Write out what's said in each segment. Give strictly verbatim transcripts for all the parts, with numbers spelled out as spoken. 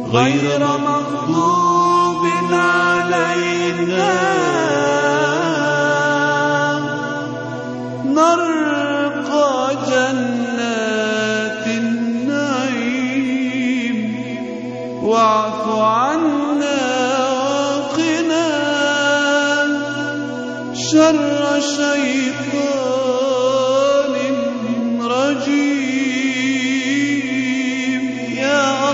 غير مغضوب علينا نرقى جنات النعيم واعف عنا وقنا شر شيطان رجيم يا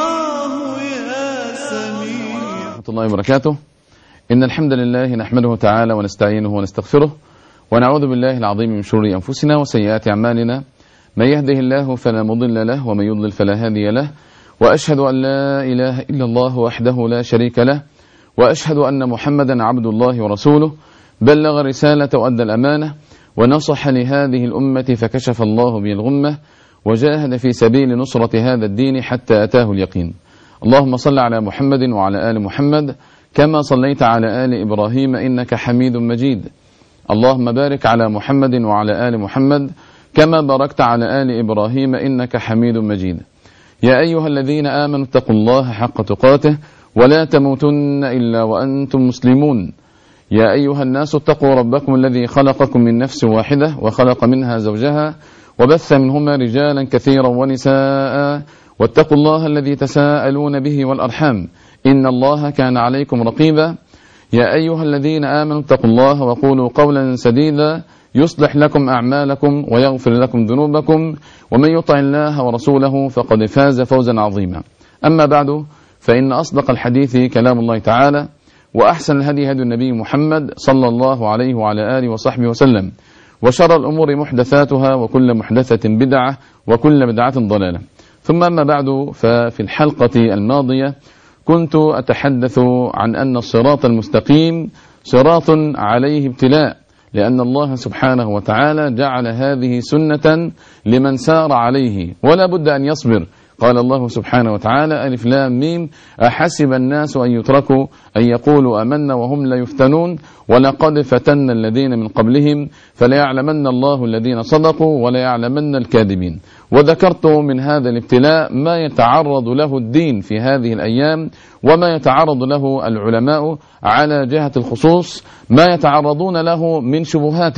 الله يا سميع. ورحمة الله وبركاته. إن الحمد لله نحمده تعالى ونستعينه ونستغفره ونعوذ بالله العظيم من شرور أنفسنا وسيئات أعمالنا، من يهده الله فلا مضل له ومن يضلل فلا هادي له، وأشهد أن لا إله إلا الله وحده لا شريك له، وأشهد أن محمدا عبد الله ورسوله، بلغ رسالة وأدى الأمانة ونصح لهذه الأمة فكشف الله به الغمة وجاهد في سبيل نصرة هذا الدين حتى أتاه اليقين. اللهم صل على محمد وعلى آل محمد كما صليت على آل إبراهيم إنك حميد مجيد. اللهم بارك على محمد وعلى آل محمد كما باركت على آل إبراهيم إنك حميد مجيد. يا أيها الذين آمنوا اتقوا الله حق تقاته ولا تموتن إلا وأنتم مسلمون. يا أيها الناس اتقوا ربكم الذي خلقكم من نفس واحدة وخلق منها زوجها وبث منهما رجالا كثيرا ونساء، واتقوا الله الذي تساءلون به والأرحام إن الله كان عليكم رقيبا. يا أيها الذين آمنوا اتقوا الله وقولوا قولا سديدا يصلح لكم أعمالكم ويغفر لكم ذنوبكم، ومن يطع الله ورسوله فقد فاز فوزا عظيما. أما بعد، فإن أصدق الحديث كلام الله تعالى، وأحسن الهدي هدي النبي محمد صلى الله عليه وعلى آله وصحبه وسلم، وشر الأمور محدثاتها وكل محدثة بدعة وكل بدعة ضلالة. ثم أما بعد، ففي الحلقة الماضية كنت أتحدث عن أن الصراط المستقيم صراط عليه ابتلاء، لأن الله سبحانه وتعالى جعل هذه سنة لمن سار عليه ولا بد أن يصبر. قال الله سبحانه وتعالى: ألف لام ميم أحسب الناس أن يتركوا أن يقولوا آمنا وهم لا يفتنون ولقد فتنا الذين من قبلهم فليعلمن الله الذين صدقوا وليعلمن الكاذبين. وذكرت من هذا الابتلاء ما يتعرض له الدين في هذه الأيام وما يتعرض له العلماء على جهة الخصوص، ما يتعرضون له من شبهات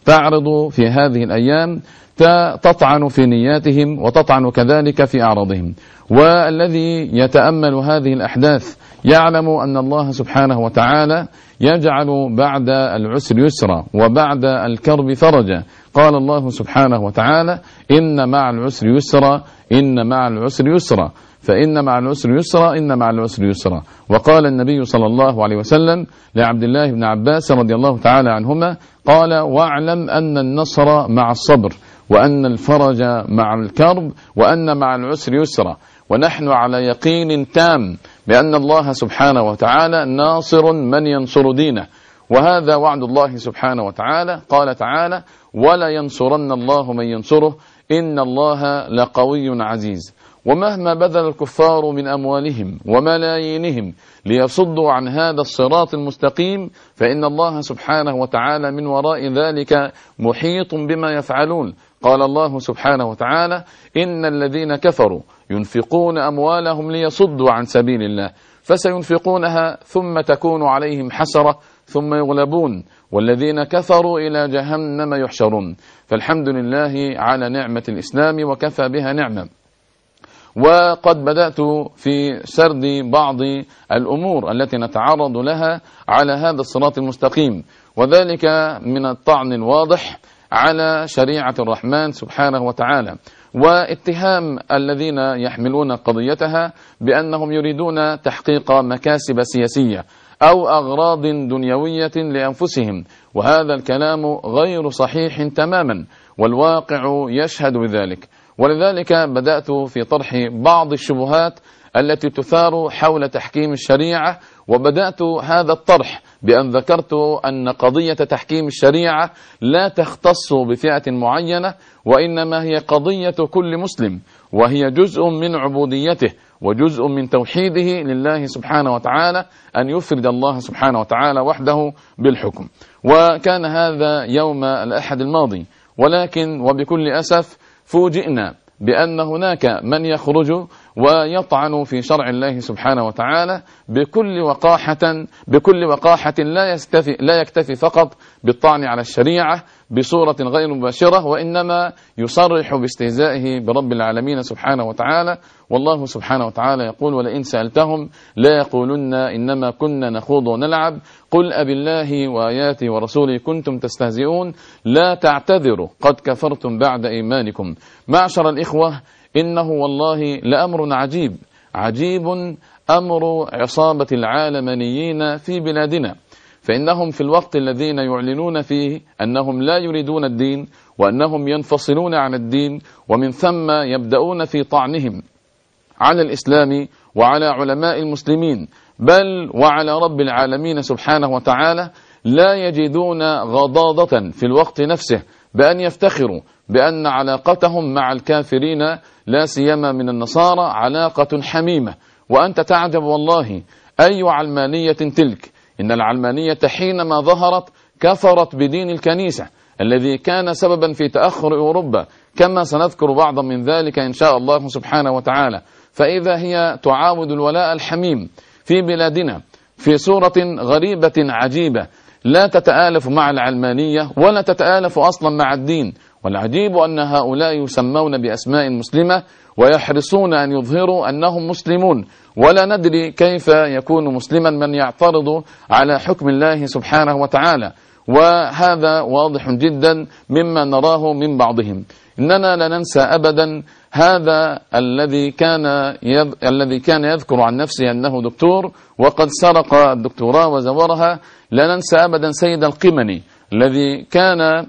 تعرض في هذه الأيام تطعن في نياتهم وتطعن كذلك في أعراضهم. والذي يتأمل هذه الأحداث يعلم أن الله سبحانه وتعالى يجعل بعد العسر يسرا وبعد الكرب فرجا. قال الله سبحانه وتعالى: إن مع العسر يسرا إن مع العسر يسرا فإن مع العسر يسرا إن مع العسر يسرا. وقال النبي صلى الله عليه وسلم لعبد الله بن عباس رضي الله تعالى عنهما قال: واعلم أن النصر مع الصبر وأن الفرج مع الكرب وأن مع العسر يسرا. ونحن على يقين تام بأن الله سبحانه وتعالى ناصر من ينصر دينه، وهذا وعد الله سبحانه وتعالى. قال تعالى: ولا ينصرن الله من ينصره إن الله لقوي عزيز. ومهما بذل الكفار من أموالهم وملايينهم ليصدوا عن هذا الصراط المستقيم فإن الله سبحانه وتعالى من وراء ذلك محيط بما يفعلون. قال الله سبحانه وتعالى: إن الذين كفروا ينفقون أموالهم ليصدوا عن سبيل الله فسينفقونها ثم تكون عليهم حسرة ثم يغلبون والذين كفروا إلى جهنم يحشرون. فالحمد لله على نعمة الإسلام وكفى بها نعمة. وقد بدأت في سرد بعض الأمور التي نتعرض لها على هذا الصراط المستقيم، وذلك من الطعن الواضح على شريعة الرحمن سبحانه وتعالى، واتهام الذين يحملون قضيتها بأنهم يريدون تحقيق مكاسب سياسية أو أغراض دنيوية لأنفسهم، وهذا الكلام غير صحيح تماما والواقع يشهد بذلك. ولذلك بدأت في طرح بعض الشبهات التي تثار حول تحكيم الشريعة، وبدأت هذا الطرح بأن ذكرت أن قضية تحكيم الشريعة لا تختص بفئة معينة، وإنما هي قضية كل مسلم، وهي جزء من عبوديته وجزء من توحيده لله سبحانه وتعالى أن يفرد الله سبحانه وتعالى وحده بالحكم. وكان هذا يوم الأحد الماضي، ولكن وبكل أسف فوجئنا بأن هناك من يخرج ويطعن في شرع الله سبحانه وتعالى بكل وقاحة بكل وقاحة لا يستفي لا يكتفي فقط بالطعن على الشريعة بصورة غير مباشرة، وإنما يصرح باستهزائه برب العالمين سبحانه وتعالى. والله سبحانه وتعالى يقول: ولئن سألتهم لا يقولن إنما كنا نخوض ونلعب قل أبالله وآياته ورسوله كنتم تستهزئون لا تعتذروا قد كفرتم بعد إيمانكم. معشر الإخوة، إنه والله لأمر عجيب عجيب أمر عصابة العالمانيين في بلادنا، فإنهم في الوقت الذين يعلنون فيه أنهم لا يريدون الدين وأنهم ينفصلون عن الدين، ومن ثم يبدأون في طعنهم على الإسلام وعلى علماء المسلمين بل وعلى رب العالمين سبحانه وتعالى، لا يجدون غضاضة في الوقت نفسه بأن يفتخروا بأن علاقتهم مع الكافرين لا سيما من النصارى علاقة حميمة. وأنت تعجب والله أي علمانية تلك؟ إن العلمانية حينما ظهرت كفرت بدين الكنيسة الذي كان سببا في تأخر أوروبا، كما سنذكر بعضا من ذلك إن شاء الله سبحانه وتعالى. فإذا هي تعاود الولاء الحميم في بلادنا في صورة غريبة عجيبة لا تتآلف مع العلمانية ولا تتآلف أصلا مع الدين. والعجيب أن هؤلاء يسمون بأسماء مسلمة ويحرصون أن يظهروا أنهم مسلمون، ولا ندري كيف يكون مسلما من يعترض على حكم الله سبحانه وتعالى. وهذا واضح جدا مما نراه من بعضهم. إننا لا ننسى أبدا هذا الذي كان يذ... الذي كان يذكر عن نفسه أنه دكتور وقد سرق الدكتوراه وزورها. لا ننسى أبدا سيد القمني الذي كان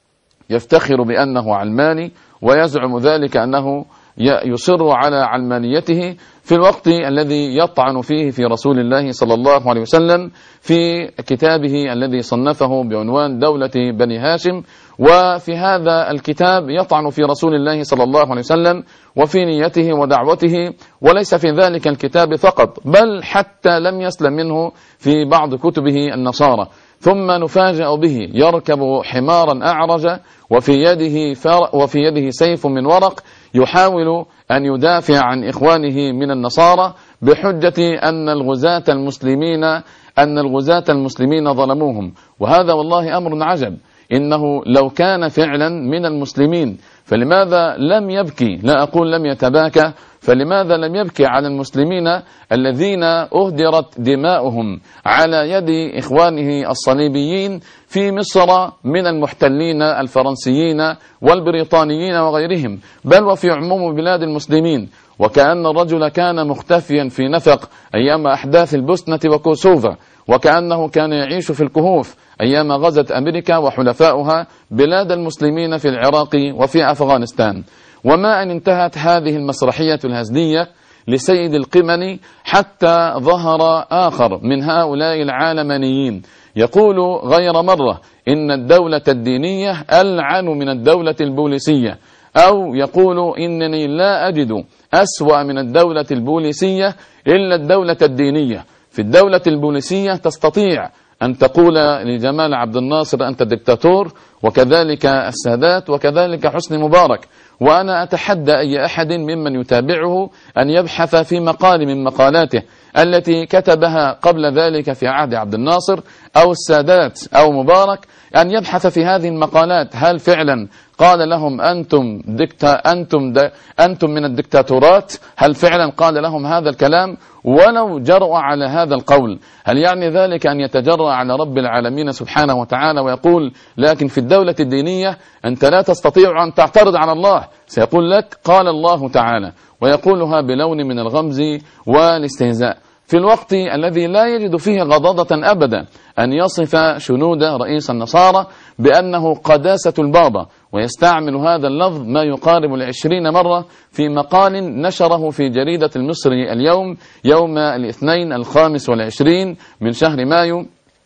يفتخر بأنه علماني ويزعم ذلك أنه يصر على علمانيته في الوقت الذي يطعن فيه في رسول الله صلى الله عليه وسلم في كتابه الذي صنفه بعنوان دولة بني هاشم. وفي هذا الكتاب يطعن في رسول الله صلى الله عليه وسلم وفي نيته ودعوته، وليس في ذلك الكتاب فقط بل حتى لم يسلم منه في بعض كتبه النصارى. ثم نفاجأ به يركب حمارا أعرج وفي يده وفي يده سيف من ورق يحاول أن يدافع عن إخوانه من النصارى بحجة أن الغزاة المسلمين أن الغزاة المسلمين ظلموهم. وهذا والله أمر عجب، إنه لو كان فعلا من المسلمين فلماذا لم يبكي، لا أقول لم يتباكى، فلماذا لم يبكي على المسلمين الذين أهدرت دماؤهم على يد إخوانه الصليبيين في مصر من المحتلين الفرنسيين والبريطانيين وغيرهم، بل وفي عموم بلاد المسلمين. وكأن الرجل كان مختفيا في نفق أيام أحداث البوسنة وكوسوفا، وكأنه كان يعيش في الكهوف أيام غزت أمريكا وحلفاؤها بلاد المسلمين في العراق وفي أفغانستان. وما أن انتهت هذه المسرحية الهزلية لسيد القمني حتى ظهر آخر من هؤلاء العالمانيين يقول غير مرة إن الدولة الدينية ألعن من الدولة البوليسية، أو يقول إنني لا أجد أسوأ من الدولة البوليسية إلا الدولة الدينية. في الدولة البوليسية تستطيع أن تقول لجمال عبد الناصر أنت دكتاتور، وكذلك السادات، وكذلك حسني مبارك. وأنا أتحدى أي أحد ممن يتابعه أن يبحث في مقال من مقالاته التي كتبها قبل ذلك في عهد عبد الناصر أو السادات أو مبارك، أن يبحث في هذه المقالات هل فعلا قال لهم أنتم دكتا أنتم د أنتم من الدكتاتورات، هل فعلا قال لهم هذا الكلام؟ ولو جرأ على هذا القول، هل يعني ذلك أن يتجرأ على رب العالمين سبحانه وتعالى ويقول لكن في الدولة الدينية أنت لا تستطيع أن تعترض على الله؟ سيقول لك قال الله تعالى، ويقولها بلون من الغمز والاستهزاء في الوقت الذي لا يجد فيه غضاضة أبدا أن يصف شنود رئيس النصارى بأنه قداسة البابا، ويستعمل هذا اللفظ ما يقارب العشرين مرة في مقال نشره في جريدة المصري اليوم يوم الاثنين الخامس والعشرين من شهر مايو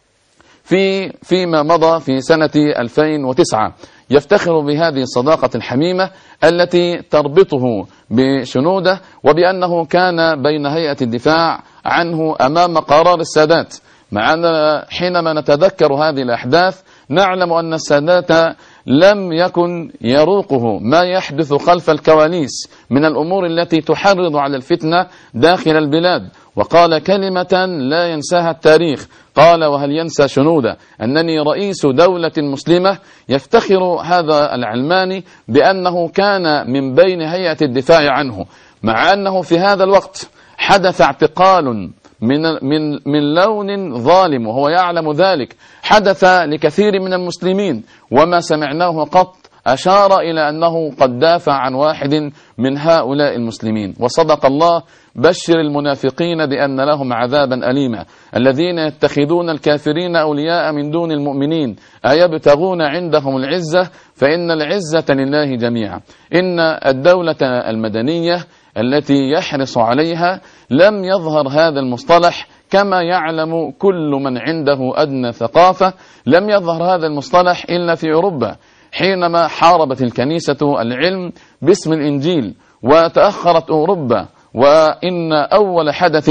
في فيما مضى في سنة ألفين وتسعة، يفتخر بهذه الصداقة الحميمة التي تربطه بشنودة، وبأنه كان بين هيئة الدفاع عنه أمام قرار السادات. مع أن حينما نتذكر هذه الأحداث نعلم أن السادات لم يكن يروقه ما يحدث خلف الكواليس من الأمور التي تحرض على الفتنة داخل البلاد، وقال كلمة لا ينساها التاريخ، قال: وهل ينسى شنودة أنني رئيس دولة مسلمة؟ يفتخر هذا العلماني بأنه كان من بين هيئة الدفاع عنه، مع أنه في هذا الوقت حدث اعتقال من من من لون ظالم، وهو يعلم ذلك، حدث لكثير من المسلمين، وما سمعناه قط أشار إلى أنه قد دافع عن واحد من هؤلاء المسلمين. وصدق الله: بشر المنافقين بأن لهم عذابا أليما الذين يتخذون الكافرين أولياء من دون المؤمنين أيبتغون عندهم العزة فإن العزة لله جميعا. إن الدولة المدنية التي يحرص عليها لم يظهر هذا المصطلح، كما يعلم كل من عنده أدنى ثقافة، لم يظهر هذا المصطلح إلا في أوروبا حينما حاربت الكنيسة العلم باسم الإنجيل، وتأخرت أوروبا. وإن أول حدث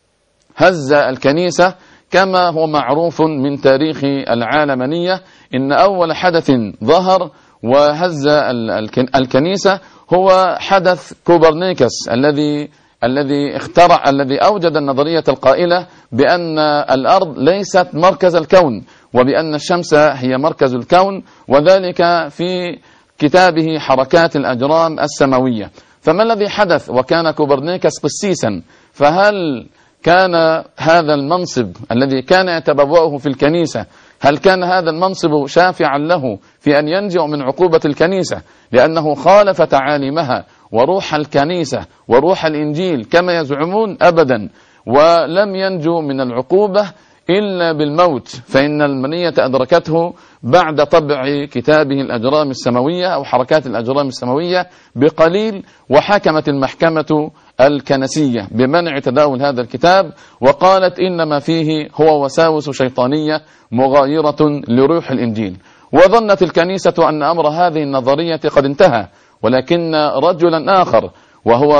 هز الكنيسة كما هو معروف من تاريخ العالمانية، إن أول حدث ظهر وهز الكنيسة هو حدث كوبرنيكوس الذي الذي اخترع الذي أوجد النظرية القائلة بأن الأرض ليست مركز الكون، وبأن الشمس هي مركز الكون، وذلك في كتابه حركات الأجرام السماوية. فما الذي حدث؟ وكان كوبرنيكوس قسيسا، فهل كان هذا المنصب الذي كان يتبوأه في الكنيسة، هل كان هذا المنصب شافعا له في أن ينجو من عقوبة الكنيسة لأنه خالف تعاليمها وروح الكنيسة وروح الإنجيل كما يزعمون؟ أبدا، ولم ينجو من العقوبة إلا بالموت، فإن المنية أدركته بعد طبع كتابه الأجرام السماوية أو حركات الأجرام السماوية بقليل، وحكمت المحكمة الكنسية بمنع تداول هذا الكتاب، وقالت إنما فيه هو وساوس شيطانية مغايرة لروح الإنجيل. وظنت الكنيسة أن أمر هذه النظرية قد انتهى، ولكن رجلا آخر وهو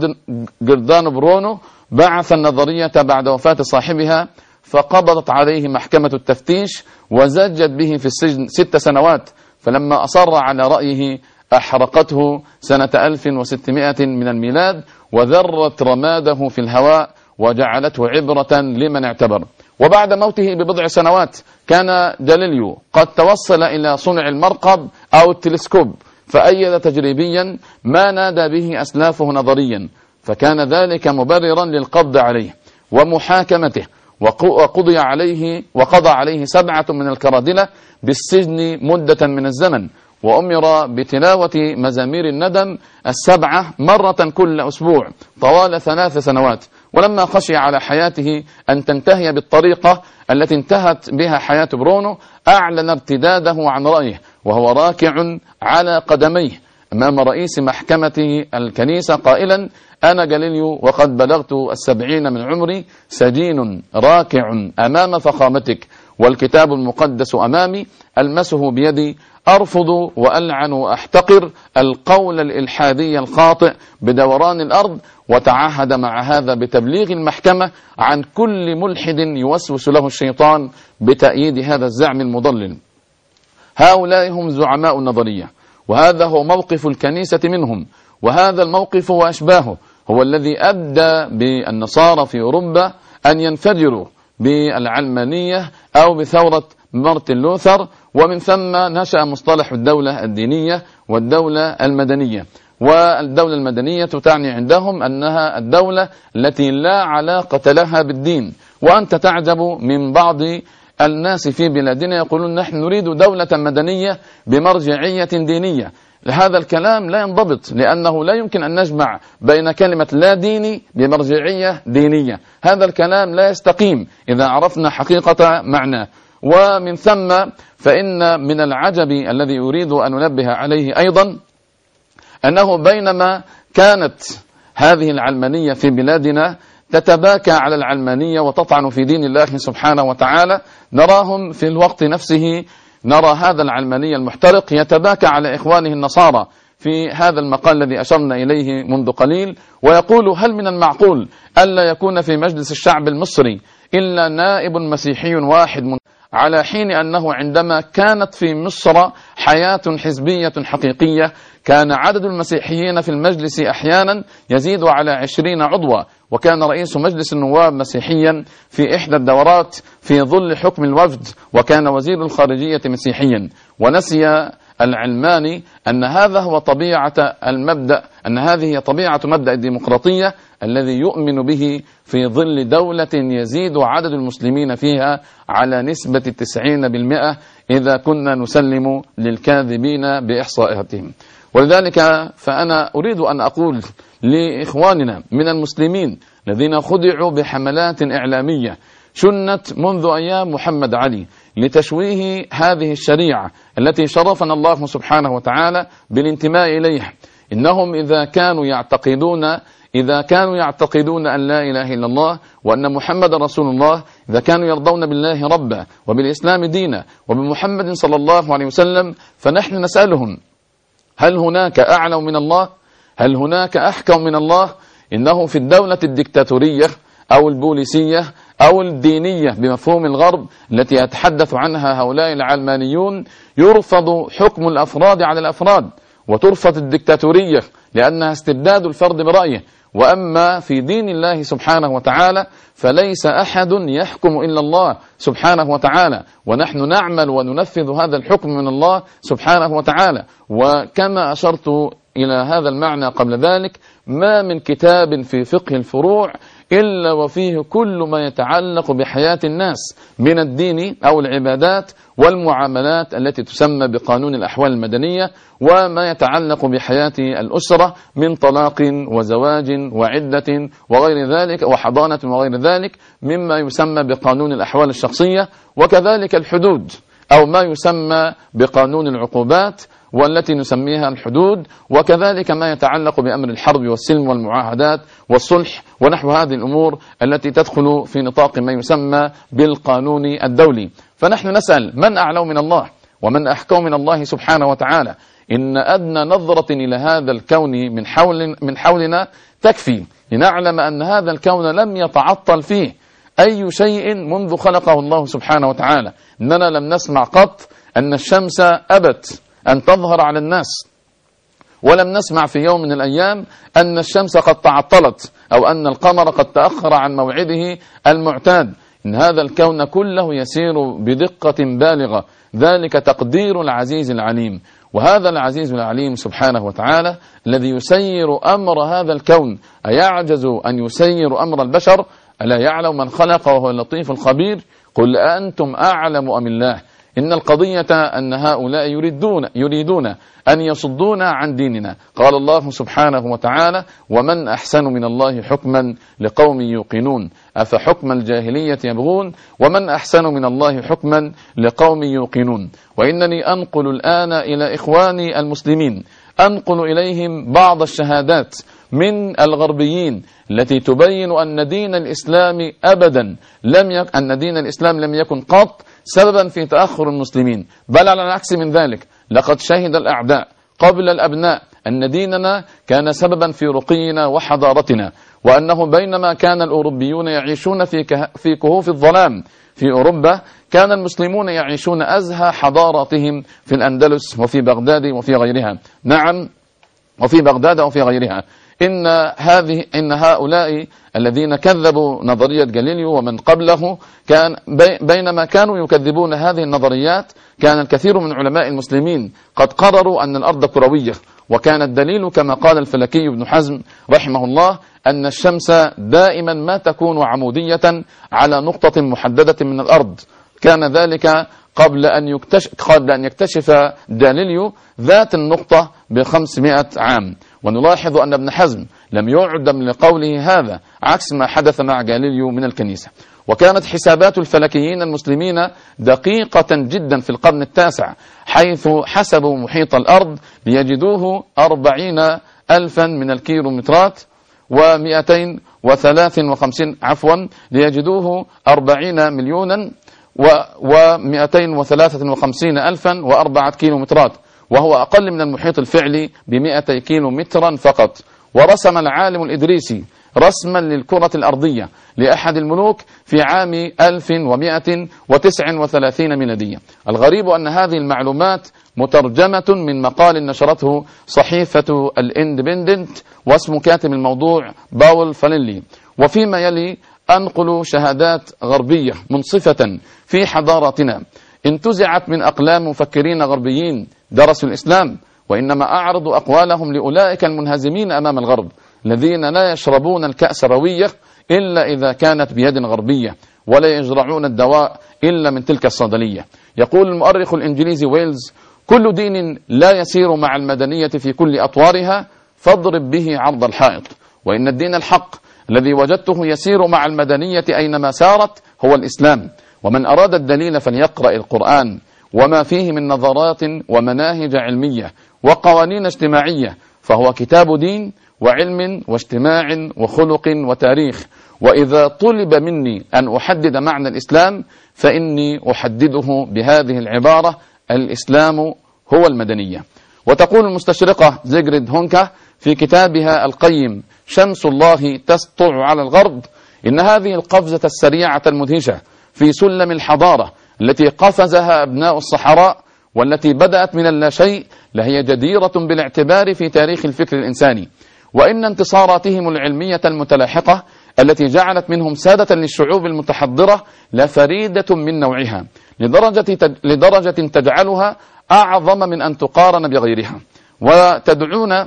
جردانو برونو بعث النظرية بعد وفاة صاحبها، فقبضت عليه محكمة التفتيش وزجت به في السجن ست سنوات، فلما أصر على رأيه أحرقته سنة ألف وستمائة من الميلاد وذرت رماده في الهواء وجعلته عبرة لمن اعتبر. وبعد موته ببضع سنوات كان جاليليو قد توصل إلى صنع المرقب أو التلسكوب، فأيد تجريبيا ما نادى به أسلافه نظريا، فكان ذلك مبررا للقبض عليه ومحاكمته، وقضي عليه وقضى عليه سبعة من الكرادلة بالسجن مدة من الزمن، وأمر بتلاوة مزامير الندم السبعة مرة كل أسبوع طوال ثلاث سنوات. ولما خشي على حياته أن تنتهي بالطريقة التي انتهت بها حياة برونو، أعلن ارتداده عن رأيه وهو راكع على قدميه أمام رئيس محكمة الكنيسة قائلا: أنا جاليليو وقد بلغت السبعين من عمري، سجين راكع أمام فخامتك، والكتاب المقدس أمامي، ألمسه بيدي، أرفض وألعن وأحتقر القول الإلحادي الخاطئ بدوران الأرض. وتعهد مع هذا بتبليغ المحكمة عن كل ملحد يوسوس له الشيطان بتأييد هذا الزعم المضلل. هؤلاء هم زعماء النظرية، وهذا هو موقف الكنيسة منهم، وهذا الموقف وأشباهه هو الذي أبدى بالنصارى في أوروبا أن ينفجروا بالعلمانية أو بثورة مارتن لوثر، ومن ثم نشأ مصطلح الدولة الدينية والدولة المدنية. والدولة المدنية تعني عندهم أنها الدولة التي لا علاقة لها بالدين. وأنت تعجب من بعض الناس في بلادنا يقولون نحن نريد دولة مدنية بمرجعية دينية. هذا الكلام لا ينضبط، لأنه لا يمكن أن نجمع بين كلمة لا ديني بمرجعية دينية، هذا الكلام لا يستقيم إذا عرفنا حقيقة معناه. ومن ثم فإن من العجب الذي أريد أن أنبه عليه أيضا أنه بينما كانت هذه العلمانية في بلادنا تتباكى على العلمانية وتطعن في دين الله سبحانه وتعالى، نراهم في الوقت نفسه نرى هذا العلماني المحترق يتباكى على إخوانه النصارى في هذا المقال الذي أشرنا إليه منذ قليل، ويقول: هل من المعقول ألا يكون في مجلس الشعب المصري إلا نائب مسيحي واحد من على حين أنه عندما كانت في مصر حياة حزبية حقيقية كان عدد المسيحيين في المجلس أحيانا يزيد على عشرين عضوا، وكان رئيس مجلس النواب مسيحيا في إحدى الدورات في ظل حكم الوفد، وكان وزير الخارجية مسيحيا. ونسي العلماني أن هذا هو طبيعة المبدأ، أن هذه هي طبيعة مبدأ الديمقراطية الذي يؤمن به في ظل دولة يزيد عدد المسلمين فيها على نسبة تسعين بالمئة إذا كنا نسلم للكاذبين بإحصائياتهم. ولذلك فأنا أريد أن أقول لإخواننا من المسلمين الذين خدعوا بحملات إعلامية شنت منذ أيام محمد علي لتشويه هذه الشريعة التي شرفنا الله سبحانه وتعالى بالانتماء إليها، إنهم إذا كانوا يعتقدون إذا كانوا يعتقدون أن لا إله إلا الله وأن محمد رسول الله، إذا كانوا يرضون بالله ربا وبالإسلام دينا وبمحمد صلى الله عليه وسلم، فنحن نسألهم: هل هناك أعلم من الله؟ هل هناك أحكم من الله؟ إنه في الدولة الدكتاتورية أو البوليسية أو الدينية بمفهوم الغرب التي يتحدث عنها هؤلاء العلمانيون يرفض حكم الأفراد على الأفراد، وترفض الدكتاتورية لأنها استبداد الفرد برأيه. وأما في دين الله سبحانه وتعالى فليس أحد يحكم إلا الله سبحانه وتعالى، ونحن نعمل وننفذ هذا الحكم من الله سبحانه وتعالى. وكما أشرت إلى هذا المعنى قبل ذلك، ما من كتاب في فقه الفروع إلا وفيه كل ما يتعلق بحياة الناس من الدين أو العبادات والمعاملات التي تسمى بقانون الأحوال المدنية، وما يتعلق بحياة الأسرة من طلاق وزواج وعدة وغير ذلك وحضانة وغير ذلك مما يسمى بقانون الأحوال الشخصية، وكذلك الحدود أو ما يسمى بقانون العقوبات والتي نسميها الحدود، وكذلك ما يتعلق بأمر الحرب والسلم والمعاهدات والصلح ونحو هذه الأمور التي تدخل في نطاق ما يسمى بالقانون الدولي. فنحن نسأل: من أعلم من الله ومن أحكم من الله سبحانه وتعالى؟ إن أدنى نظرة إلى هذا الكون من حول من حولنا تكفي لنعلم أن هذا الكون لم يتعطل فيه أي شيء منذ خلقه الله سبحانه وتعالى. إننا لم نسمع قط أن الشمس أبت أن تظهر على الناس، ولم نسمع في يوم من الأيام أن الشمس قد تعطلت أو أن القمر قد تأخر عن موعده المعتاد. إن هذا الكون كله يسير بدقة بالغة، ذلك تقدير العزيز العليم. وهذا العزيز العليم سبحانه وتعالى الذي يسير أمر هذا الكون أيعجز أن يسير أمر البشر؟ ألا يعلم من خلق وهو اللطيف الخبير؟ قل أأنتم أعلم أم الله؟ إن القضية أن هؤلاء يريدون يريدون أن يصدونا عن ديننا. قال الله سبحانه وتعالى: ومن أحسن من الله حكما لقوم يوقنون أفحكم الجاهلية يبغون ومن أحسن من الله حكما لقوم يوقنون. وإنني أنقل الآن إلى إخواني المسلمين، أنقل إليهم بعض الشهادات من الغربيين التي تبين أن دين الإسلام أبدا لم يك... أن دين الإسلام لم يكن قط سببا في تأخر المسلمين، بل على العكس من ذلك، لقد شهد الأعداء قبل الأبناء أن ديننا كان سببا في رقينا وحضارتنا، وأنه بينما كان الأوروبيون يعيشون في, كه... في كهوف الظلام في أوروبا، كان المسلمون يعيشون أزهى حضاراتهم في الأندلس وفي بغداد وفي غيرها. نعم، وفي بغداد وفي غيرها. إن هذه إن هؤلاء الذين كذبوا نظرية جاليليو ومن قبله، كان بينما كانوا يكذبون هذه النظريات كان الكثير من علماء المسلمين قد قرروا أن الأرض كروية، وكان الدليل كما قال الفلكي ابن حزم رحمه الله أن الشمس دائما ما تكون عمودية على نقطة محددة من الأرض. كان ذلك قبل أن يكتشف, قبل أن يكتشف جاليليو ذات النقطة بخمسمائة عام. ونلاحظ أن ابن حزم لم يعدم لقوله هذا، عكس ما حدث مع جاليليو من الكنيسة. وكانت حسابات الفلكيين المسلمين دقيقة جدا في القرن التاسع، حيث حسبوا محيط الأرض ليجدوه أربعين ألفا من الكيلومترات ومئتين وثلاث وخمسين عفوا ليجدوه أربعين مليونا ومئتين وثلاثة وخمسين ألفا وأربعة كيلومترات، وهو أقل من المحيط الفعلي بمئتي كيلو مترا فقط. ورسم العالم الإدريسي رسما للكرة الأرضية لأحد الملوك في عام ألف ومئة وتسعة وثلاثين ميلادية. الغريب أن هذه المعلومات مترجمة من مقال نشرته صحيفة الاندبندنت واسم كاتب الموضوع باول فالينلي. وفيما يلي أنقل شهادات غربية منصفة في حضارتنا انتزعت من أقلام مفكرين غربيين درسوا الإسلام، وإنما أعرض أقوالهم لأولئك المنهزمين أمام الغرب الذين لا يشربون الكأس روية إلا إذا كانت بيد غربية، ولا يجرعون الدواء إلا من تلك الصيدلية. يقول المؤرخ الإنجليزي ويلز: كل دين لا يسير مع المدنية في كل أطوارها فاضرب به عرض الحائط، وإن الدين الحق الذي وجدته يسير مع المدنية أينما سارت هو الإسلام. ومن أراد الدليل فليقرأ القرآن وما فيه من نظرات ومناهج علمية وقوانين اجتماعية، فهو كتاب دين وعلم واجتماع وخلق وتاريخ. وإذا طلب مني أن أحدد معنى الإسلام فإني أحدده بهذه العبارة: الإسلام هو المدنية. وتقول المستشرقة زيغريد هونكا في كتابها القيم شمس الله تسطع على الغرب: إن هذه القفزة السريعة المدهشة في سلم الحضارة التي قفزها أبناء الصحراء والتي بدأت من اللاشيء لهي جديرة بالاعتبار في تاريخ الفكر الإنساني، وإن انتصاراتهم العلمية المتلاحقة التي جعلت منهم سادة للشعوب المتحضرة لفريدة من نوعها لدرجة, لدرجة تجعلها أعظم من أن تقارن بغيرها. وتدعونا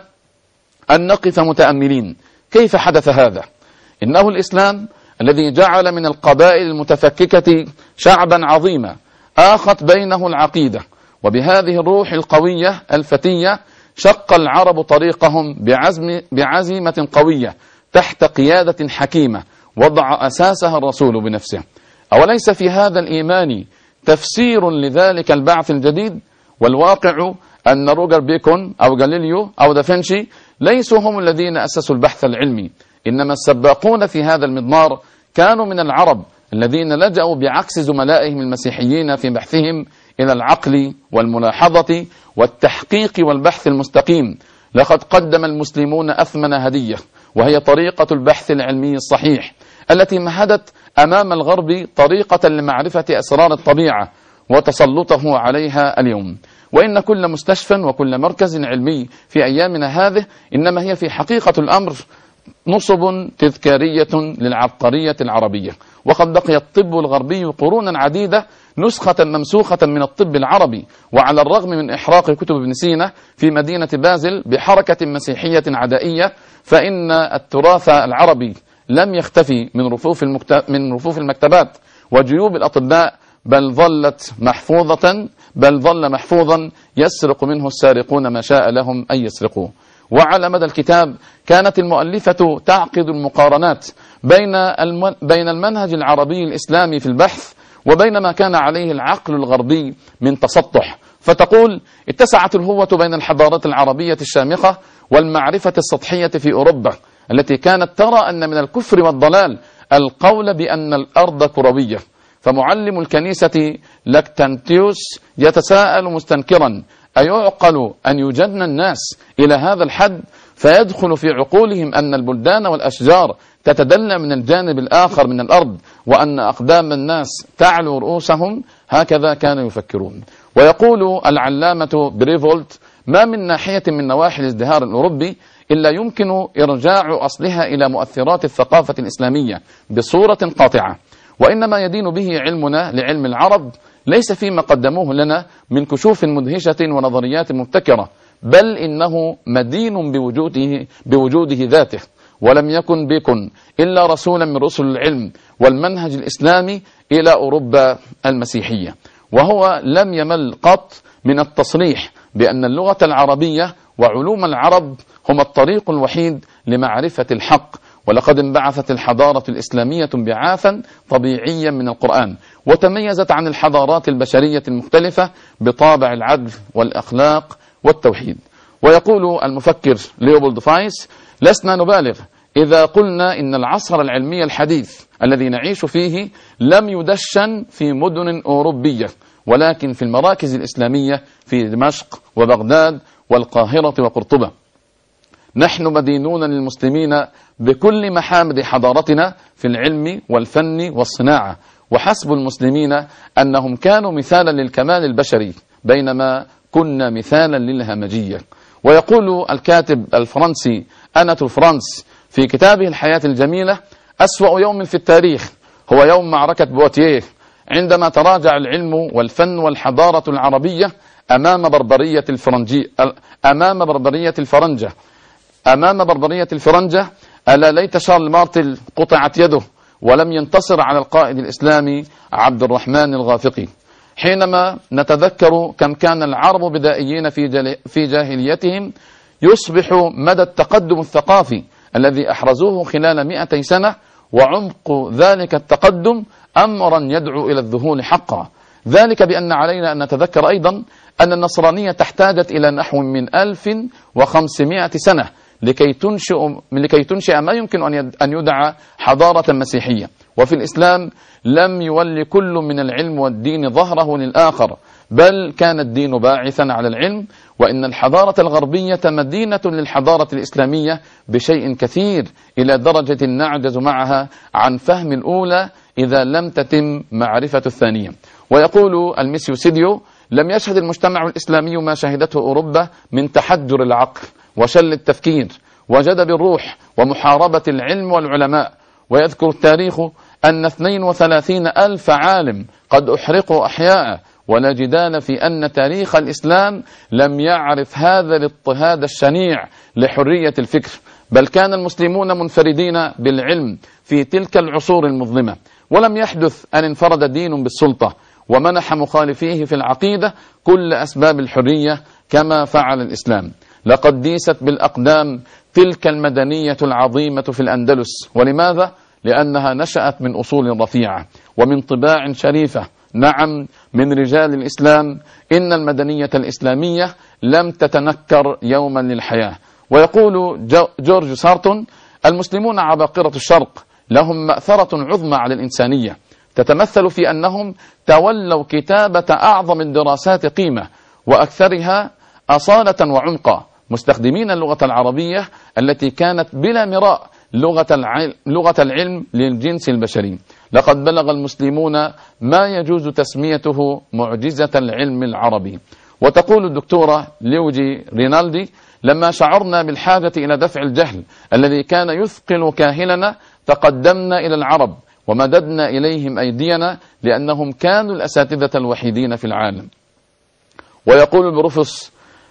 أن نقف متأملين كيف حدث هذا. إنه الإسلام الذي جعل من القبائل المتفككة شعبا عظيما آخت بينه العقيدة، وبهذه الروح القوية الفتية شق العرب طريقهم بعزم بعزيمة قوية تحت قيادة حكيمة وضع أساسها الرسول بنفسه. أوليس في هذا الإيمان تفسير لذلك البعث الجديد؟ والواقع أن روجر بيكون أو غاليليو أو دافنشي ليسوا هم الذين أسسوا البحث العلمي، إنما السباقون في هذا المضمار كانوا من العرب الذين لجأوا بعكس زملائهم المسيحيين في بحثهم إلى العقل والملاحظة والتحقيق والبحث المستقيم. لقد قدم المسلمون أثمن هدية، وهي طريقة البحث العلمي الصحيح التي مهدت أمام الغرب طريقة لمعرفة أسرار الطبيعة وتسلطه عليها اليوم. وإن كل مستشفى وكل مركز علمي في أيامنا هذه إنما هي في حقيقة الأمر نصب تذكارية للعبقرية العربية. وقد بقي الطب الغربي قرونا عديدة نسخة ممسوخة من الطب العربي، وعلى الرغم من إحراق كتب ابن سينا في مدينة بازل بحركة مسيحية عدائية، فإن التراث العربي لم يختفي من رفوف من رفوف المكتبات وجيوب الأطباء، بل ظلت محفوظة بل ظل محفوظا يسرق منه السارقون ما شاء لهم أن يسرقوه. وعلى مدى الكتاب كانت المؤلفة تعقد المقارنات بين بين المنهج العربي الإسلامي في البحث وبين ما كان عليه العقل الغربي من تسطح، فتقول: اتسعت الهوة بين الحضارات العربية الشامخة والمعرفة السطحية في أوروبا التي كانت ترى أن من الكفر والضلال القول بأن الأرض كروية. فمعلم الكنيسة لاكتانتيوس يتساءل مستنكرا: أيعقل أن يجن الناس إلى هذا الحد فيدخل في عقولهم أن البلدان والأشجار تتدلى من الجانب الآخر من الأرض وأن أقدام الناس تعلو رؤوسهم؟ هكذا كانوا يفكرون. ويقول العلامة بريفولت: ما من ناحية من نواحي الازدهار الأوروبي إلا يمكن إرجاع أصلها إلى مؤثرات الثقافة الإسلامية بصورة قاطعة، وإنما يدين به علمنا لعلم العرب ليس فيما قدموه لنا من كشوف مدهشة ونظريات مبتكرة، بل إنه مدين بوجوده, بوجوده ذاته. ولم يكن بيكون إلا رسولا من رسل العلم والمنهج الإسلامي إلى أوروبا المسيحية، وهو لم يمل قط من التصريح بأن اللغة العربية وعلوم العرب هما الطريق الوحيد لمعرفة الحق. ولقد انبعثت الحضارة الإسلامية انبعاثا طبيعيا من القرآن، وتميزت عن الحضارات البشرية المختلفة بطابع العدل والأخلاق والتوحيد. ويقول المفكر ليوبولد فايس: لسنا نبالغ إذا قلنا إن العصر العلمي الحديث الذي نعيش فيه لم يدشن في مدن أوروبية، ولكن في المراكز الإسلامية في دمشق وبغداد والقاهرة وقرطبة. نحن مدينون للمسلمين بكل محامد حضارتنا في العلم والفن والصناعة، وحسب المسلمين أنهم كانوا مثالا للكمال البشري بينما كنا مثالا للهمجية. ويقول الكاتب الفرنسي أناتول فرانس في كتابه الحياة الجميلة: أسوأ يوم في التاريخ هو يوم معركة بواتيه، عندما تراجع العلم والفن والحضارة العربية أمام بربرية الفرنجي أمام بربرية الفرنجة أمام بربرية الفرنجة. ألا ليت شارل مارتل قطعت يده ولم ينتصر على القائد الإسلامي عبد الرحمن الغافقي. حينما نتذكر كم كان العرب بدائيين في في جاهليتهم يصبح مدى التقدم الثقافي الذي أحرزوه خلال مئتي سنة وعمق ذلك التقدم أمرا يدعو إلى الذهول حقا. ذلك بأن علينا أن نتذكر أيضا أن النصرانية احتاجت إلى نحو من ألف وخمسمائة سنة لكي تنشئ لكي تنشئ ما يمكن أن يدعى حضارة مسيحية. وفي الإسلام لم يولي كل من العلم والدين ظهره للآخر، بل كان الدين باعثا على العلم، وإن الحضارة الغربية مدينة للحضارة الإسلامية بشيء كثير، إلى درجة نعجز معها عن فهم الأولى إذا لم تتم معرفة الثانية. ويقول الميسيو سيديو: لم يشهد المجتمع الإسلامي ما شهدته أوروبا من تحجر العقل وشل التفكير وجدب الروح ومحاربة العلم والعلماء. ويذكر التاريخ أن اثنين وثلاثين ألف عالم قد أحرقوا أحياء، ولا جدال في أن تاريخ الإسلام لم يعرف هذا الاضطهاد الشنيع لحرية الفكر، بل كان المسلمون منفردين بالعلم في تلك العصور المظلمة، ولم يحدث أن انفرد دين بالسلطة ومنح مخالفيه في العقيدة كل أسباب الحرية كما فعل الإسلام. لقد ديست بالأقدام تلك المدنية العظيمة في الأندلس. ولماذا؟ لأنها نشأت من أصول رفيعة ومن طباع شريفة. نعم، من رجال الإسلام. إن المدنية الإسلامية لم تتنكر يوما للحياة. ويقول جورج سارتون: المسلمون عباقرة الشرق، لهم مأثرة عظمى على الإنسانية تتمثل في أنهم تولوا كتابة أعظم الدراسات قيمة وأكثرها أصالة وعمقا، مستخدمين اللغة العربية التي كانت بلا مراء لغة العلم, لغة العلم للجنس البشري. لقد بلغ المسلمون ما يجوز تسميته معجزة العلم العربي. وتقول الدكتورة ليوجي رينالدي: لما شعرنا بالحاجة إلى دفع الجهل الذي كان يثقل كاهلنا تقدمنا إلى العرب ومددنا إليهم أيدينا لأنهم كانوا الأساتذة الوحيدين في العالم. ويقول البروفيسور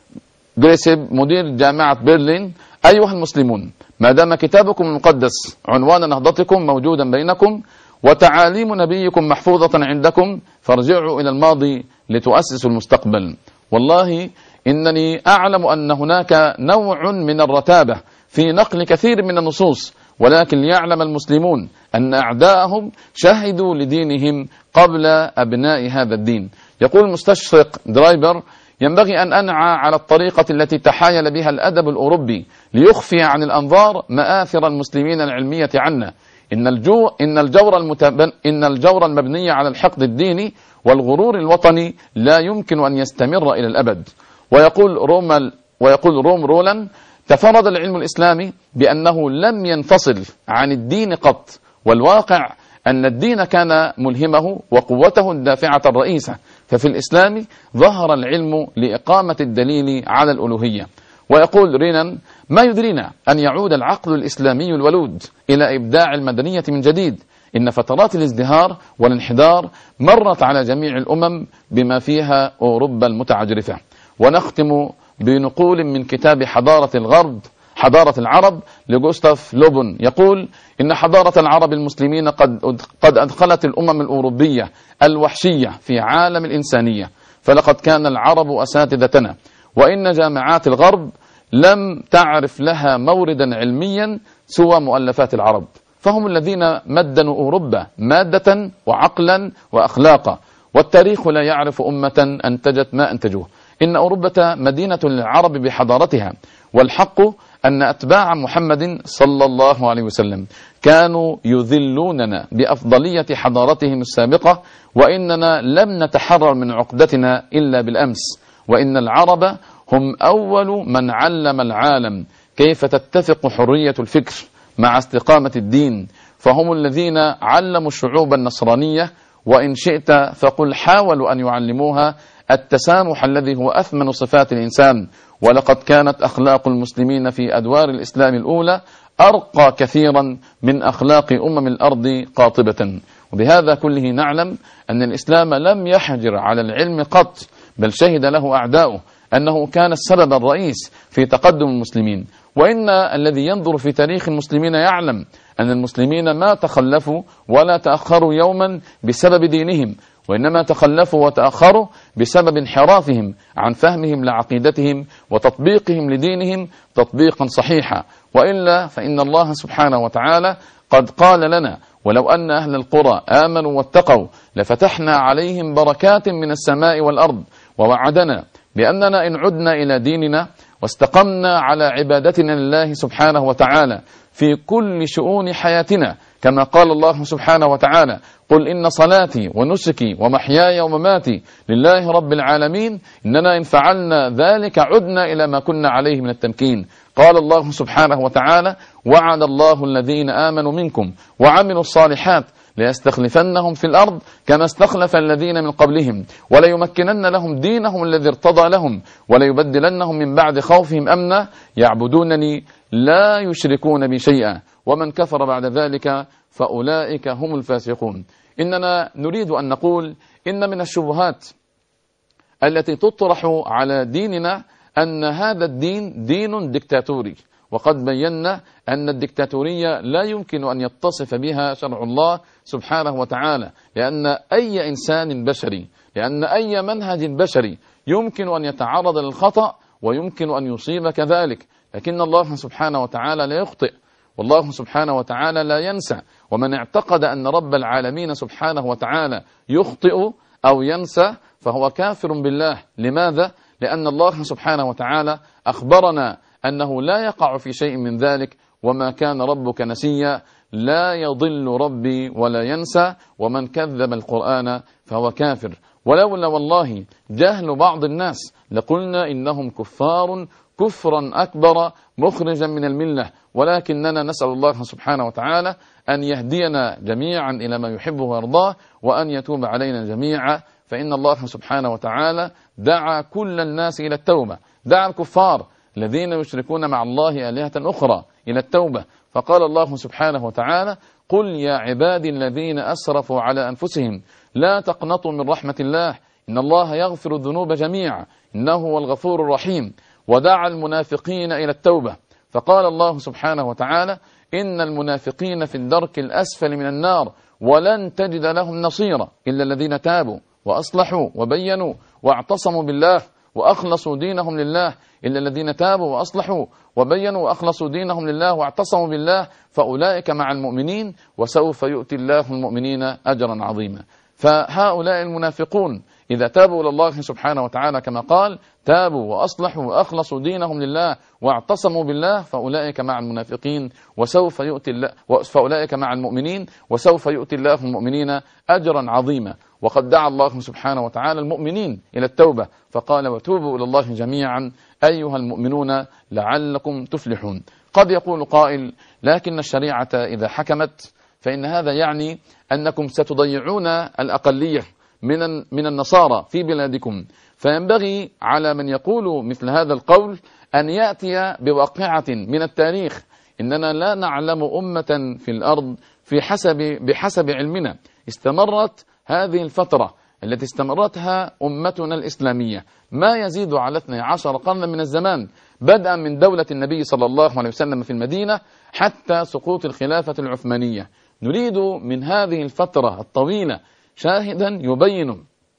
جريسيب مدير جامعة برلين: أيها المسلمون، ما دام كتابكم المقدس عنوان نهضتكم موجودا بينكم وتعاليم نبيكم محفوظة عندكم، فارجعوا إلى الماضي لتؤسسوا المستقبل. والله إنني أعلم أن هناك نوع من الرتابة في نقل كثير من النصوص، ولكن ليعلم المسلمون أن أعداءهم شهدوا لدينهم قبل أبناء هذا الدين. يقول المستشرق درايبر: ينبغي أن أنعى على الطريقة التي تحايل بها الأدب الأوروبي ليخفي عن الأنظار مآثر المسلمين العلمية عنا. إن الجو إن الجور المتبن إن الجور المبني على الحقد الديني والغرور الوطني لا يمكن أن يستمر إلى الأبد. ويقول روم ويقول روم رولان: تفرد العلم الإسلامي بأنه لم ينفصل عن الدين قط، والواقع أن الدين كان ملهمه وقوته الدافعة الرئيسة، ففي الإسلام ظهر العلم لإقامة الدليل على الألوهية. ويقول رينان: ما يدرينا أن يعود العقل الإسلامي الولود إلى إبداع المدنية من جديد. إن فترات الازدهار والانحدار مرت على جميع الأمم بما فيها أوروبا المتعجرفة. ونختم بنقول من كتاب حضارة الغرب حضارة العرب لجوستاف لوبون، يقول: إن حضارة العرب المسلمين قد قد أدخلت الأمم الأوروبية الوحشية في عالم الإنسانية، فلقد كان العرب أساتذتنا، وإن جامعات الغرب لم تعرف لها موردا علميا سوى مؤلفات العرب، فهم الذين مدنوا أوروبا مادة وعقلا وأخلاقا، والتاريخ لا يعرف أمة أنتجت ما أنتجوه. إن أوروبا مدينة للعرب بحضارتها، والحق أن أتباع محمد صلى الله عليه وسلم كانوا يذلوننا بأفضلية حضارتهم السابقة، وإننا لم نتحرر من عقدتنا إلا بالأمس، وإن العرب هم أول من علم العالم كيف تتفق حرية الفكر مع استقامة الدين، فهم الذين علموا الشعوب النصرانية، وإن شئت فقل حاولوا أن يعلموها التسامح الذي هو أثمن صفات الإنسان. ولقد كانت أخلاق المسلمين في أدوار الإسلام الأولى أرقى كثيرا من أخلاق أمم الأرض قاطبة. وبهذا كله نعلم أن الإسلام لم يحجر على العلم قط، بل شهد له أعداؤه أنه كان السبب الرئيس في تقدم المسلمين. وإن الذي ينظر في تاريخ المسلمين يعلم أن المسلمين ما تخلفوا ولا تأخروا يوما بسبب دينهم، وإنما تخلفوا وتأخروا بسبب انحرافهم عن فهمهم لعقيدتهم وتطبيقهم لدينهم تطبيقا صحيحا. وإلا فإن الله سبحانه وتعالى قد قال لنا: ولو أن أهل القرى آمنوا واتقوا لفتحنا عليهم بركات من السماء والأرض. ووعدنا بأننا إن عدنا إلى ديننا واستقمنا على عبادتنا لله سبحانه وتعالى في كل شؤون حياتنا، كما قال الله سبحانه وتعالى: قل إن صلاتي ونسكي ومحياي ومماتي لله رب العالمين، إننا إن فعلنا ذلك عدنا إلى ما كنا عليه من التمكين. قال الله سبحانه وتعالى: وعد الله الذين آمنوا منكم وعملوا الصالحات ليستخلفنهم في الأرض كما استخلف الذين من قبلهم وليمكنن لهم دينهم الذي ارتضى لهم وليبدلنهم من بعد خوفهم أمنا يعبدونني لا يشركون بي شيئا ومن كفر بعد ذلك فأولئك هم الفاسقون. إننا نريد أن نقول إن من الشبهات التي تطرح على ديننا أن هذا الدين دين ديكتاتوري، وقد بينا أن الديكتاتورية لا يمكن أن يتصف بها شرع الله سبحانه وتعالى، لأن أي إنسان بشري لأن أي منهج بشري يمكن أن يتعرض للخطأ ويمكن أن يصيب كذلك، لكن الله سبحانه وتعالى لا يخطئ، والله سبحانه وتعالى لا ينسى. ومن اعتقد أن رب العالمين سبحانه وتعالى يخطئ أو ينسى فهو كافر بالله. لماذا؟ لأن الله سبحانه وتعالى أخبرنا أنه لا يقع في شيء من ذلك، وما كان ربك نسيا، لا يضل ربي ولا ينسى، ومن كذب القرآن فهو كافر. ولولا والله جهل بعض الناس لقلنا إنهم كفار كفرا أكبر مخرجا من الملة، ولكننا نسأل الله سبحانه وتعالى أن يهدينا جميعا إلى ما يحبه ويرضاه، وأن يتوب علينا جميعا، فإن الله سبحانه وتعالى دعا كل الناس إلى التوبة، دعا الكفار الذين يشركون مع الله آلهة أخرى إلى التوبة، فقال الله سبحانه وتعالى: قل يا عبادي الذين أسرفوا على أنفسهم لا تقنطوا من رحمة الله إن الله يغفر الذنوب جميعا إنه هو الغفور الرحيم. ودعا المنافقين إلى التوبة، فقال الله سبحانه وتعالى: إن المنافقين في الدرك الأسفل من النار ولن تجد لهم نصيرا إلا الذين تابوا وأصلحوا وبينوا واعتصموا بالله وأخلصوا دينهم لله إلا الذين تابوا وأصلحوا وبينوا وأخلصوا دينهم لله واعتصموا بالله فأولئك مع المؤمنين وسوف يؤتي الله المؤمنين أجرا عظيما. فهؤلاء المنافقون إذا تابوا إلى الله سبحانه وتعالى كما قال: تابوا وأصلحوا وأخلصوا دينهم لله واعتصموا بالله فأولئك مع المنافقين وسوف يؤتي الله فأولئك مع المؤمنين وسوف يؤتي الله المؤمنين أجرا عظيما. وقد دعا الله سبحانه وتعالى المؤمنين إلى التوبة فقال: وتوبوا إلى الله جميعا أيها المؤمنون لعلكم تفلحون. قد يقول قائل: لكن الشريعة إذا حكمت فإن هذا يعني أنكم ستضيعون الأقلية من من النصارى في بلادكم، فينبغي على من يقول مثل هذا القول أن يأتي بواقعة من التاريخ. إننا لا نعلم أمة في الأرض في حسب بحسب علمنا استمرت هذه الفترة التي استمرتها أمتنا الإسلامية ما يزيد على اثني عشر قرنا من الزمان، بدءا من دولة النبي صلى الله عليه وسلم في المدينة حتى سقوط الخلافة العثمانية. نريد من هذه الفترة الطويلة شاهدا يبين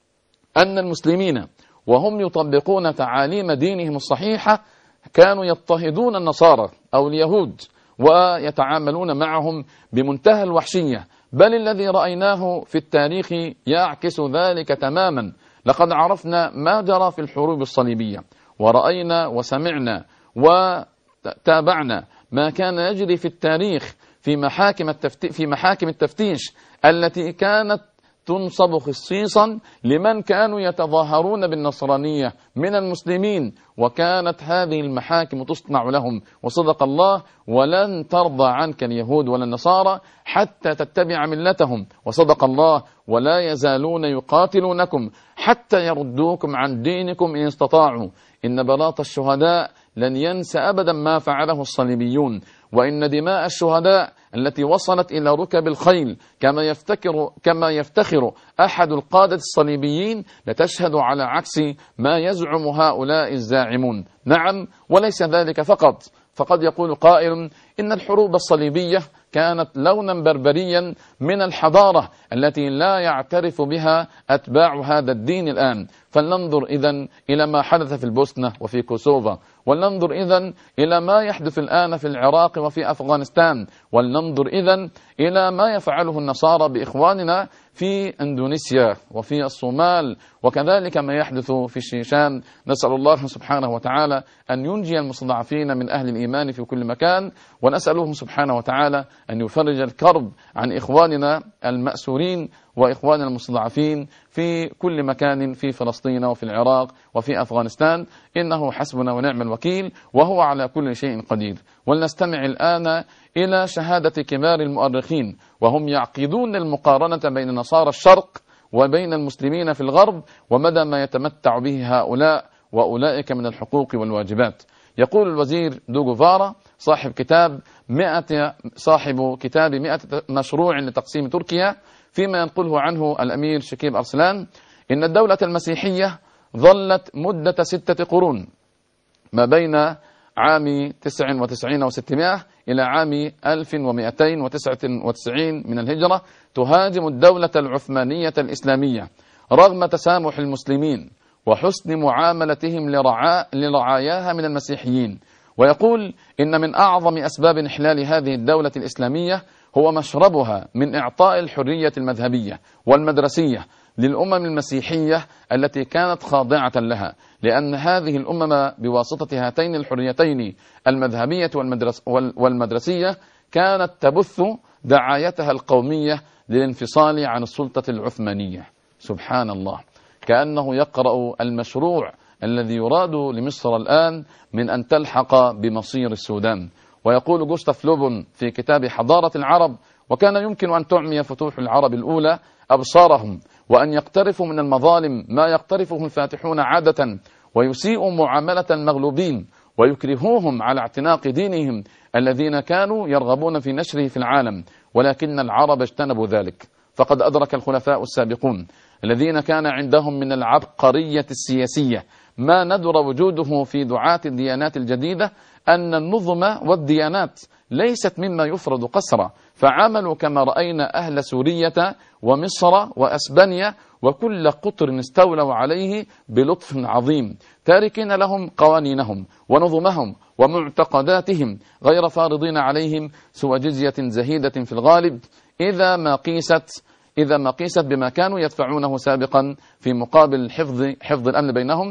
أن المسلمين وهم يطبقون تعاليم دينهم الصحيحة كانوا يضطهدون النصارى أو اليهود ويتعاملون معهم بمنتهى الوحشية، بل الذي رأيناه في التاريخ يعكس ذلك تماما. لقد عرفنا ما جرى في الحروب الصليبية، ورأينا وسمعنا وتابعنا ما كان يجري في التاريخ في محاكم التفتيش, في محاكم التفتيش التي كانت تنصب خصيصا لمن كانوا يتظاهرون بالنصرانية من المسلمين، وكانت هذه المحاكم تصنع لهم. وصدق الله: ولن ترضى عنك اليهود ولا النصارى حتى تتبع ملتهم. وصدق الله: ولا يزالون يقاتلونكم حتى يردوكم عن دينكم إن استطاعوا. إن بلاط الشهداء لن ينسى أبدا ما فعله الصليبيون، وإن دماء الشهداء التي وصلت إلى ركب الخيل كما يفتكر كما يفتخر أحد القادة الصليبيين لتشهد على عكس ما يزعم هؤلاء الزاعمون. نعم، وليس ذلك فقط، فقد يقول قائل إن الحروب الصليبية كانت لونا بربريا من الحضارة التي لا يعترف بها أتباع هذا الدين الآن. فلننظر إذن إلى ما حدث في البوسنة وفي كوسوفا، ولننظر إذن إلى ما يحدث الآن في العراق وفي أفغانستان، ولننظر إذن إلى ما يفعله النصارى بإخواننا في إندونيسيا وفي الصومال، وكذلك ما يحدث في الشيشان. نسأل الله سبحانه وتعالى أن ينجي المستضعفين من أهل الإيمان في كل مكان، ونسأله سبحانه وتعالى أن يفرج الكرب عن إخواننا المأسورين وإخواننا المستضعفين في كل مكان في فلسطين وفي العراق وفي أفغانستان، إنه حسبنا ونعم الوكيل وهو على كل شيء قدير. ولنستمع الآن إلى شهادة كبار المؤرخين، وهم يعقدون المقارنة بين نصارى الشرق وبين المسلمين في الغرب، ومدى ما يتمتع به هؤلاء وأولئك من الحقوق والواجبات. يقول الوزير دوغوفارا صاحب كتاب مئة صاحب كتاب مئة مشروع لتقسيم تركيا، فيما ينقله عنه الأمير شكيب أرسلان، إن الدولة المسيحية ظلت مدة ستة قرون ما بين عام تسع وتسعين وستمائة إلى عام ألف ومئتين وتسعة وتسعين من الهجرة تهاجم الدولة العثمانية الإسلامية رغم تسامح المسلمين وحسن معاملتهم لرعا لرعاياها من المسيحيين. ويقول إن من أعظم أسباب انحلال هذه الدولة الإسلامية هو مشربها من إعطاء الحرية المذهبية والمدرسية للأمم المسيحية التي كانت خاضعة لها، لأن هذه الأمم بواسطة هاتين الحريتين المذهبية والمدرس والمدرسية كانت تبث دعايتها القومية للانفصال عن السلطة العثمانية. سبحان الله، كأنه يقرأ المشروع الذي يراد لمصر الآن من أن تلحق بمصير السودان. ويقول جوستاف لوبون في كتاب حضارة العرب: وكان يمكن أن تعمي فتوح العرب الأولى أبصارهم وأن يقترفوا من المظالم ما يقترفه الفاتحون عادة، ويسيئوا معاملة المغلوبين ويكرهوهم على اعتناق دينهم الذين كانوا يرغبون في نشره في العالم، ولكن العرب اجتنبوا ذلك. فقد أدرك الخلفاء السابقون الذين كان عندهم من العبقرية السياسية ما ندر وجوده في دعاة الديانات الجديدة أن النظم والديانات ليست مما يفرض قسرا، فعملوا كما رأينا أهل سورية ومصر وأسبانيا وكل قطر استولوا عليه بلطف عظيم، تاركين لهم قوانينهم ونظمهم ومعتقداتهم غير فارضين عليهم سوى جزية زهيدة في الغالب إذا ما قيست إذا ما قيست بما كانوا يدفعونه سابقا في مقابل حفظ حفظ الأمن بينهم.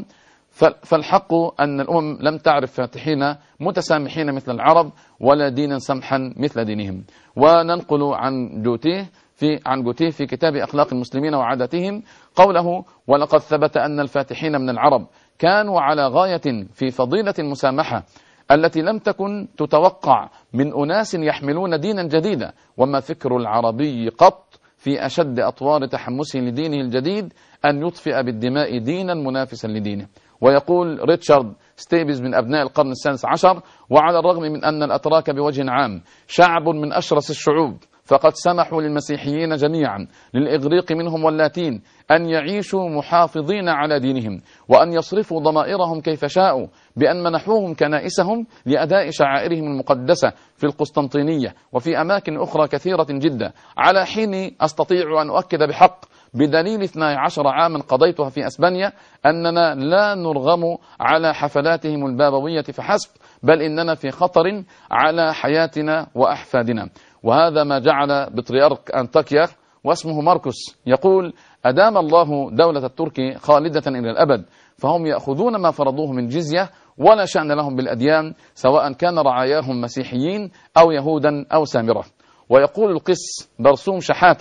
فالحق أن الأمم لم تعرف فاتحين متسامحين مثل العرب ولا دينا سمحا مثل دينهم. وننقل عن جوتيه في عن جوتيه في كتاب أخلاق المسلمين وعاداتهم قوله: ولقد ثبت أن الفاتحين من العرب كانوا على غاية في فضيلة المسامحة التي لم تكن تتوقع من أناس يحملون دينا جديدا، وما فكر العربي قط في أشد أطوار تحمسه لدينه الجديد أن يطفئ بالدماء دينا منافسا لدينه. ويقول ريتشارد ستيبز من أبناء القرن السادس عشر: وعلى الرغم من أن الأتراك بوجه عام شعب من أشرس الشعوب، فقد سمحوا للمسيحيين جميعا للإغريق منهم واللاتين أن يعيشوا محافظين على دينهم وأن يصرفوا ضمائرهم كيف شاءوا، بأن منحوهم كنائسهم لأداء شعائرهم المقدسة في القسطنطينية وفي أماكن أخرى كثيرة جدا، على حين أستطيع أن أؤكد بحق بدليل اثني عشر عاما قضيتها في أسبانيا أننا لا نرغم على حفلاتهم البابوية فحسب، بل إننا في خطر على حياتنا وأحفادنا. وهذا ما جعل بطريرك أنطاكيا واسمه ماركوس يقول: أدام الله دولة الترك خالدة إلى الأبد، فهم يأخذون ما فرضوه من جزية ولا شأن لهم بالأديان، سواء كان رعاياهم مسيحيين أو يهودا أو سامرة. ويقول القس برسوم شحاتة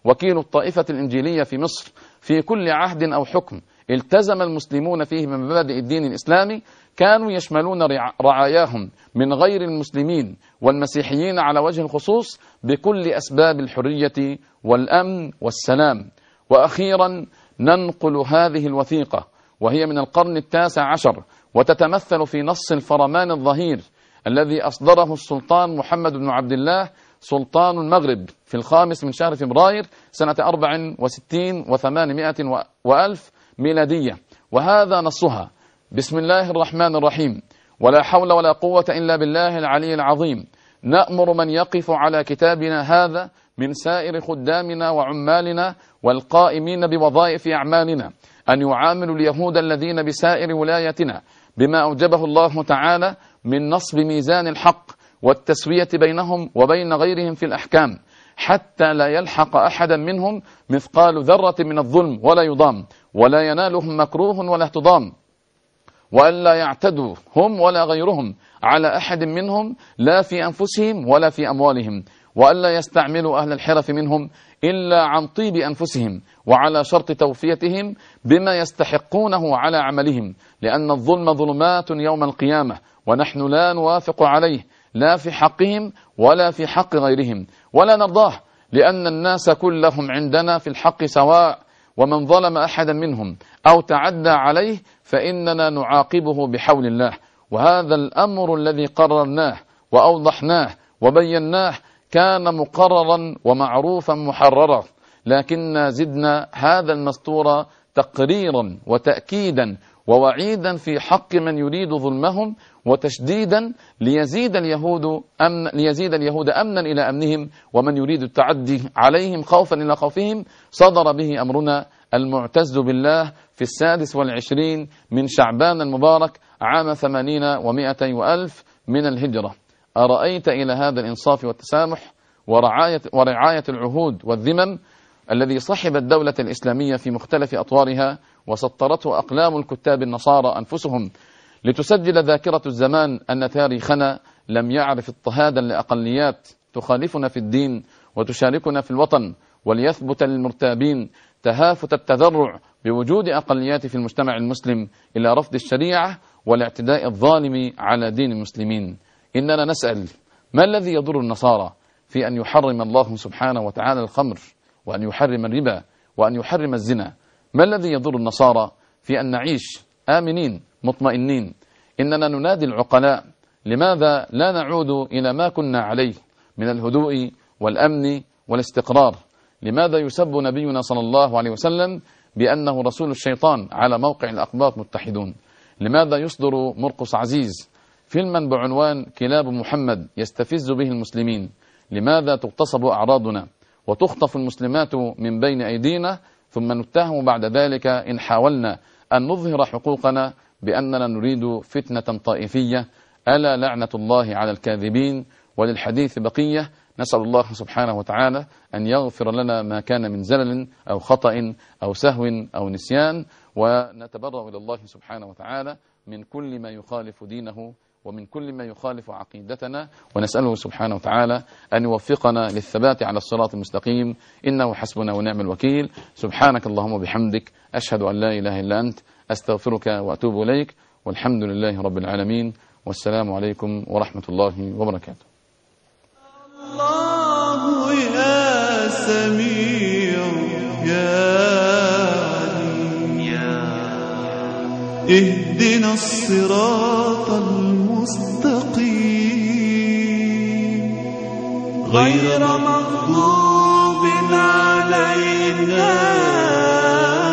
وكيل الطائفة الإنجيلية في مصر، في كل عهد أو حكم التزم المسلمون فيه من مبادئ الدين الإسلامي كانوا يشملون رعاياهم من غير المسلمين والمسيحيين على وجه الخصوص بكل أسباب الحرية والأمن والسلام. وأخيرا ننقل هذه الوثيقة وهي من القرن التاسع عشر، وتتمثل في نص الفرمان الظهير الذي أصدره السلطان محمد بن عبد الله سلطان المغرب في الخامس من شهر فبراير سنة أربع وستين وثمانمائة وألف ميلادية. وهذا نصها: بسم الله الرحمن الرحيم، ولا حول ولا قوة إلا بالله العلي العظيم. نأمر من يقف على كتابنا هذا من سائر خدامنا وعمالنا والقائمين بوظائف أعمالنا أن يعاملوا اليهود الذين بسائر ولايتنا بما أوجبه الله تعالى من نصب ميزان الحق والتسوية بينهم وبين غيرهم في الأحكام، حتى لا يلحق أحدا منهم مثقال ذرة من الظلم ولا يضام، ولا ينالهم مكروه ولا اهتضام، وألا يعتدوا هم ولا غيرهم على أحد منهم لا في أنفسهم ولا في أموالهم، وألا يستعملوا أهل الحرف منهم إلا عن طيب أنفسهم وعلى شرط توفيتهم بما يستحقونه على عملهم، لأن الظلم ظلمات يوم القيامة ونحن لا نوافق عليه لا في حقهم ولا في حق غيرهم، ولا نرضاه، لأن الناس كلهم عندنا في الحق سواء، ومن ظلم أحدا منهم أو تعدى عليه فإننا نعاقبه بحول الله. وهذا الأمر الذي قررناه وأوضحناه وبيناه كان مقررا ومعروفا محررا، لكننا زدنا هذا المستور تقريرا وتأكيدا ووعيدا في حق من يريد ظلمهم، وتشديدا ليزيد اليهود أمن ليزيد اليهود أمنا إلى أمنهم، ومن يريد التعدي عليهم خوفا إلى خوفهم. صدر به أمرنا المعتز بالله في السادس والعشرين من شعبان المبارك عام ثمانين ومائتي وألف من الهجرة. أرأيت إلى هذا الإنصاف والتسامح ورعاية, ورعاية العهود والذمم الذي صحب الدولة الإسلامية في مختلف أطوارها وسطرته أقلام الكتاب النصارى أنفسهم لتسجل ذاكرة الزمان أن تاريخنا لم يعرف اضطهادا لأقليات تخالفنا في الدين وتشاركنا في الوطن، وليثبت للمرتابين تهافت التذرع بوجود أقليات في المجتمع المسلم إلى رفض الشريعة والاعتداء الظالم على دين المسلمين. إننا نسأل: ما الذي يضر النصارى في أن يحرم الله سبحانه وتعالى الخمر، وأن يحرم الربا، وأن يحرم الزنا؟ ما الذي يضر النصارى في أن نعيش آمنين مطمئنين؟ إننا ننادي العقلاء: لماذا لا نعود إلى ما كنا عليه من الهدوء والأمن والاستقرار؟ لماذا يسب نبينا صلى الله عليه وسلم بأنه رسول الشيطان على موقع الأقباط متحدون؟ لماذا يصدر مرقس عزيز فيلما بعنوان كلاب محمد يستفز به المسلمين؟ لماذا تغتصب أعراضنا وتخطف المسلمات من بين أيدينا، ثم نتهم بعد ذلك إن حاولنا أن نظهر حقوقنا بأننا نريد فتنة طائفية؟ ألا لعنة الله على الكاذبين. وللحديث بقية. نسأل الله سبحانه وتعالى أن يغفر لنا ما كان من زلل أو خطأ أو سهو أو نسيان، ونتبرأ إلى الله سبحانه وتعالى من كل ما يخالف دينه ومن كل ما يخالف عقيدتنا، ونسأله سبحانه وتعالى أن يوفقنا للثبات على الصراط المستقيم، إنه حسبنا ونعم الوكيل. سبحانك اللهم وبحمدك، أشهد أن لا إله إلا أنت، أستغفرك وأتوب إليك، والحمد لله رب العالمين، والسلام عليكم ورحمة الله وبركاته. الله يا سميع يا عليم، اهدنا الصراط المستقيم غير مغضوب علينا